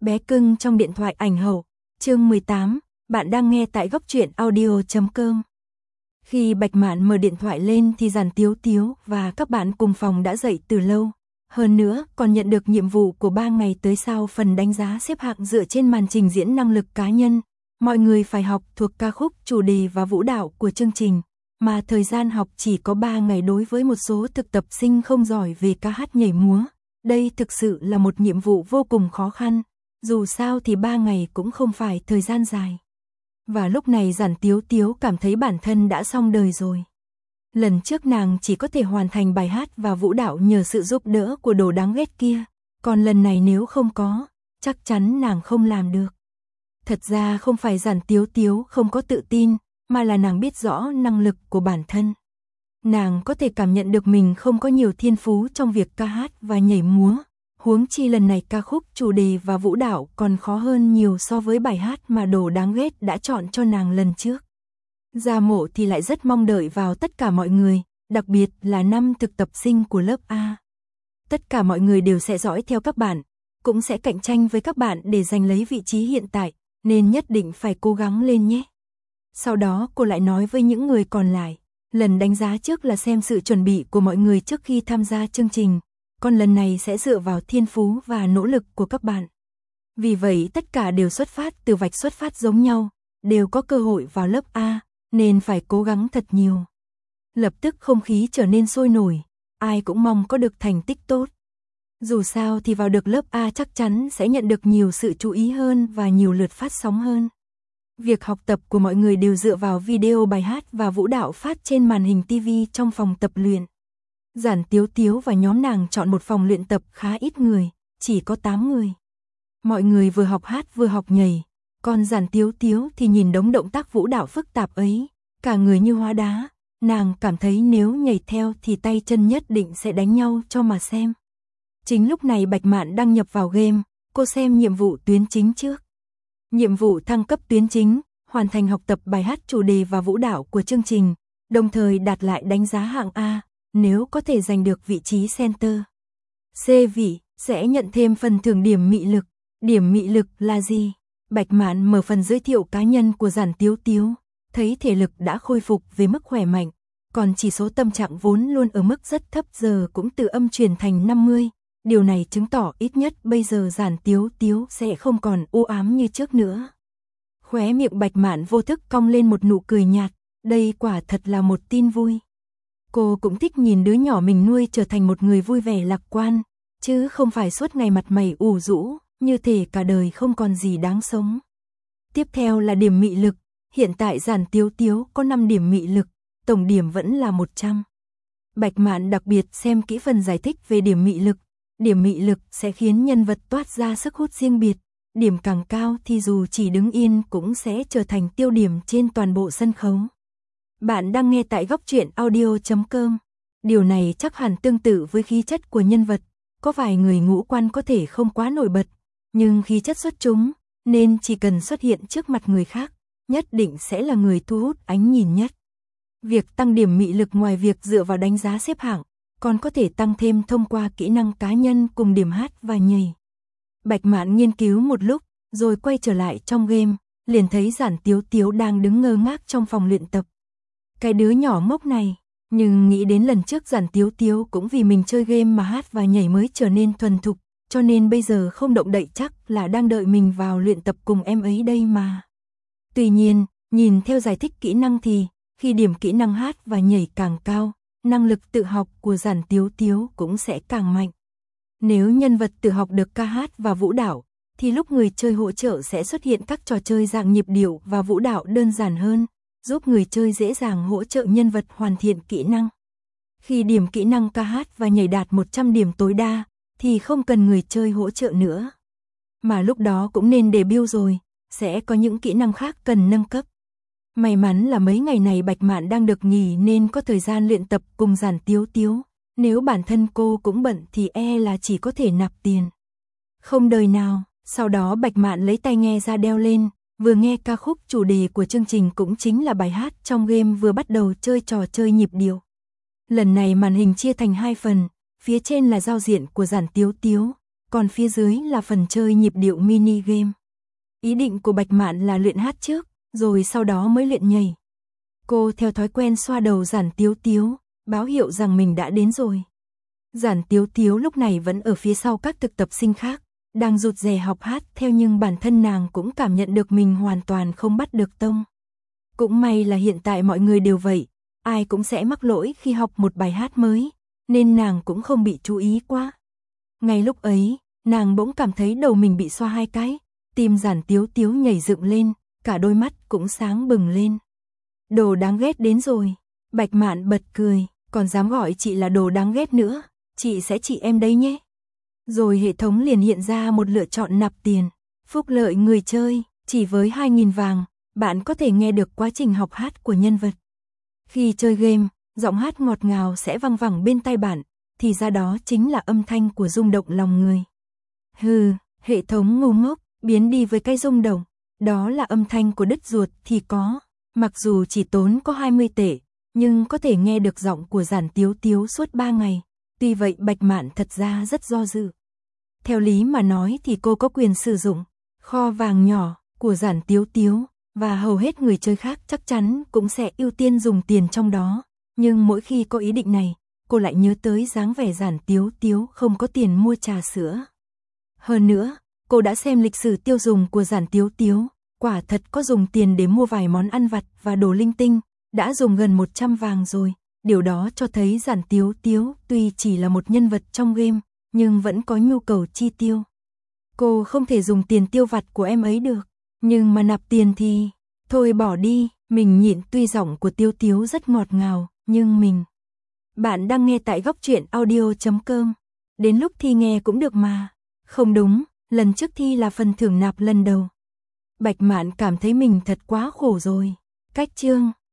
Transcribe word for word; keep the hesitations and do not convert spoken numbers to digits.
Bé cưng trong điện thoại ảnh hậu, chương mười tám, bạn đang nghe tại góc truyện audio chấm com. Khi Bạch Mạn mở điện thoại lên thì Giản Tiếu Tiếu và các bạn cùng phòng đã dậy từ lâu. Hơn nữa, còn nhận được nhiệm vụ của ba ngày tới sau phần đánh giá xếp hạng dựa trên màn trình diễn năng lực cá nhân. Mọi người phải học thuộc ca khúc, chủ đề và vũ đạo của chương trình, mà thời gian học chỉ có ba ngày đối với một số thực tập sinh không giỏi về ca hát nhảy múa. Đây thực sự là một nhiệm vụ vô cùng khó khăn, dù sao thì ba ngày cũng không phải thời gian dài. Và lúc này Giản Tiếu Tiếu cảm thấy bản thân đã xong đời rồi. Lần trước nàng chỉ có thể hoàn thành bài hát và vũ đạo nhờ sự giúp đỡ của đồ đáng ghét kia, còn lần này nếu không có, chắc chắn nàng không làm được. Thật ra không phải Giản Tiếu Tiếu không có tự tin, mà là nàng biết rõ năng lực của bản thân. Nàng có thể cảm nhận được mình không có nhiều thiên phú trong việc ca hát và nhảy múa, huống chi lần này ca khúc, chủ đề và vũ đạo còn khó hơn nhiều so với bài hát mà đồ đáng ghét đã chọn cho nàng lần trước. Gia Mộ thì lại rất mong đợi vào tất cả mọi người, đặc biệt là năm thực tập sinh của lớp A. Tất cả mọi người đều sẽ dõi theo các bạn, cũng sẽ cạnh tranh với các bạn để giành lấy vị trí hiện tại, nên nhất định phải cố gắng lên nhé. Sau đó cô lại nói với những người còn lại, lần đánh giá trước là xem sự chuẩn bị của mọi người trước khi tham gia chương trình, còn lần này sẽ dựa vào thiên phú và nỗ lực của các bạn. Vì vậy tất cả đều xuất phát từ vạch xuất phát giống nhau, đều có cơ hội vào lớp A, nên phải cố gắng thật nhiều. Lập tức không khí trở nên sôi nổi, ai cũng mong có được thành tích tốt. Dù sao thì vào được lớp A chắc chắn sẽ nhận được nhiều sự chú ý hơn và nhiều lượt phát sóng hơn. Việc học tập của mọi người đều dựa vào video bài hát và vũ đạo phát trên màn hình ti vi trong phòng tập luyện. Giản Tiếu Tiếu và nhóm nàng chọn một phòng luyện tập khá ít người, chỉ có tám người. Mọi người vừa học hát vừa học nhảy, còn Giản Tiếu Tiếu thì nhìn đống động tác vũ đạo phức tạp ấy, cả người như hóa đá, nàng cảm thấy nếu nhảy theo thì tay chân nhất định sẽ đánh nhau cho mà xem. Chính lúc này Bạch Mạn đăng nhập vào game, cô xem nhiệm vụ tuyến chính trước. Nhiệm vụ thăng cấp tuyến chính, hoàn thành học tập bài hát, chủ đề và vũ đạo của chương trình, đồng thời đạt lại đánh giá hạng A, nếu có thể giành được vị trí center. C vị, sẽ nhận thêm phần thưởng điểm mị lực. Điểm mị lực là gì? Bạch Mạn mở phần giới thiệu cá nhân của Giản Tiếu Tiếu, thấy thể lực đã khôi phục về mức khỏe mạnh, còn chỉ số tâm trạng vốn luôn ở mức rất thấp giờ cũng từ âm chuyển thành năm mươi. Điều này chứng tỏ ít nhất bây giờ Giản Tiếu Tiếu sẽ không còn u ám như trước nữa. Khóe miệng Bạch Mạn vô thức cong lên một nụ cười nhạt, đây quả thật là một tin vui. Cô cũng thích nhìn đứa nhỏ mình nuôi trở thành một người vui vẻ lạc quan, chứ không phải suốt ngày mặt mày ủ rũ, như thể cả đời không còn gì đáng sống. Tiếp theo là điểm mị lực, hiện tại Giản Tiếu Tiếu có năm điểm mị lực, tổng điểm vẫn là một trăm. Bạch Mạn đặc biệt xem kỹ phần giải thích về điểm mị lực. Điểm mị lực sẽ khiến nhân vật toát ra sức hút riêng biệt, điểm càng cao thì dù chỉ đứng yên cũng sẽ trở thành tiêu điểm trên toàn bộ sân khấu. Bạn đang nghe tại góc truyện audio chấm com. Điều này chắc hẳn tương tự với khí chất của nhân vật, có vài người ngũ quan có thể không quá nổi bật, nhưng khí chất xuất chúng, nên chỉ cần xuất hiện trước mặt người khác, nhất định sẽ là người thu hút ánh nhìn nhất. Việc tăng điểm mị lực ngoài việc dựa vào đánh giá xếp hạng, còn có thể tăng thêm thông qua kỹ năng cá nhân cùng điểm hát và nhảy. Bạch Mạn nghiên cứu một lúc, rồi quay trở lại trong game, liền thấy Giản Tiếu Tiếu đang đứng ngơ ngác trong phòng luyện tập. Cái đứa nhỏ ngốc này, nhưng nghĩ đến lần trước Giản Tiếu Tiếu cũng vì mình chơi game mà hát và nhảy mới trở nên thuần thục, cho nên bây giờ không động đậy chắc là đang đợi mình vào luyện tập cùng em ấy đây mà. Tuy nhiên, nhìn theo giải thích kỹ năng thì, khi điểm kỹ năng hát và nhảy càng cao, năng lực tự học của Giản Tiếu Tiếu cũng sẽ càng mạnh. Nếu nhân vật tự học được ca hát và vũ đạo, thì lúc người chơi hỗ trợ sẽ xuất hiện các trò chơi dạng nhịp điệu và vũ đạo đơn giản hơn, giúp người chơi dễ dàng hỗ trợ nhân vật hoàn thiện kỹ năng. Khi điểm kỹ năng ca hát và nhảy đạt một trăm điểm tối đa, thì không cần người chơi hỗ trợ nữa. Mà lúc đó cũng nên debut rồi, sẽ có những kỹ năng khác cần nâng cấp. May mắn là mấy ngày này Bạch Mạn đang được nghỉ nên có thời gian luyện tập cùng Giản Tiếu Tiếu, nếu bản thân cô cũng bận thì e là chỉ có thể nạp tiền. Không đời nào, sau đó Bạch Mạn lấy tai nghe ra đeo lên, vừa nghe ca khúc chủ đề của chương trình cũng chính là bài hát trong game vừa bắt đầu chơi trò chơi nhịp điệu. Lần này màn hình chia thành hai phần, phía trên là giao diện của Giản Tiếu Tiếu, còn phía dưới là phần chơi nhịp điệu mini game. Ý định của Bạch Mạn là luyện hát trước, rồi sau đó mới luyện nhảy. Cô theo thói quen xoa đầu Giản Tiếu Tiếu, báo hiệu rằng mình đã đến rồi. Giản Tiếu Tiếu lúc này vẫn ở phía sau các thực tập sinh khác, đang rụt rè học hát theo, nhưng bản thân nàng cũng cảm nhận được mình hoàn toàn không bắt được tông. Cũng may là hiện tại mọi người đều vậy, ai cũng sẽ mắc lỗi khi học một bài hát mới, nên nàng cũng không bị chú ý quá. Ngay lúc ấy, nàng bỗng cảm thấy đầu mình bị xoa hai cái, tim Giản Tiếu Tiếu nhảy dựng lên, cả đôi mắt cũng sáng bừng lên. Đồ đáng ghét đến rồi. Bạch Mạn bật cười, còn dám gọi chị là đồ đáng ghét nữa, chị sẽ trị em đấy nhé. Rồi hệ thống liền hiện ra một lựa chọn nạp tiền, phúc lợi người chơi, chỉ với hai nghìn vàng, bạn có thể nghe được quá trình học hát của nhân vật. Khi chơi game, giọng hát ngọt ngào sẽ vang vẳng bên tai bạn, thì ra đó chính là âm thanh của rung động lòng người. Hừ, hệ thống ngu ngốc, biến đi với cái rung động, đó là âm thanh của đứt ruột thì có, mặc dù chỉ tốn có hai mươi tệ, nhưng có thể nghe được giọng của Giản Tiếu Tiếu suốt ba ngày, tuy vậy Bạch Mạn thật ra rất do dự. Theo lý mà nói thì cô có quyền sử dụng kho vàng nhỏ của Giản Tiếu Tiếu, và hầu hết người chơi khác chắc chắn cũng sẽ ưu tiên dùng tiền trong đó, nhưng mỗi khi có ý định này, cô lại nhớ tới dáng vẻ Giản Tiếu Tiếu không có tiền mua trà sữa. Hơn nữa, cô đã xem lịch sử tiêu dùng của Giản Tiếu Tiếu, quả thật có dùng tiền để mua vài món ăn vặt và đồ linh tinh, đã dùng gần một trăm vàng rồi, điều đó cho thấy Giản Tiếu Tiếu tuy chỉ là một nhân vật trong game, nhưng vẫn có nhu cầu chi tiêu. Cô không thể dùng tiền tiêu vặt của em ấy được, nhưng mà nạp tiền thì, thôi bỏ đi, mình nhịn. Tuy giọng của Tiếu Tiếu rất ngọt ngào, nhưng mình... Bạn đang nghe tại góc truyện audio chấm com, đến lúc thi nghe cũng được mà. Không đúng, lần trước thi là phần thưởng nạp lần đầu. Bạch Mạn cảm thấy mình thật quá khổ rồi. Cách chương